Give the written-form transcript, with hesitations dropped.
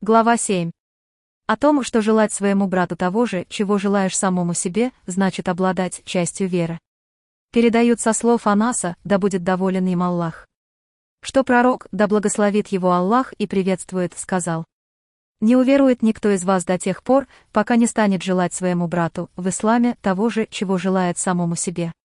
Глава 7. О том, что желать своему брату того же, чего желаешь самому себе, значит обладать частью веры. Передают со слов Анаса, да будет доволен им Аллах. Что пророк, да благословит его Аллах и приветствует, сказал: «Не уверует никто из вас до тех пор, пока не станет желать своему брату в исламе того же, чего желает самому себе».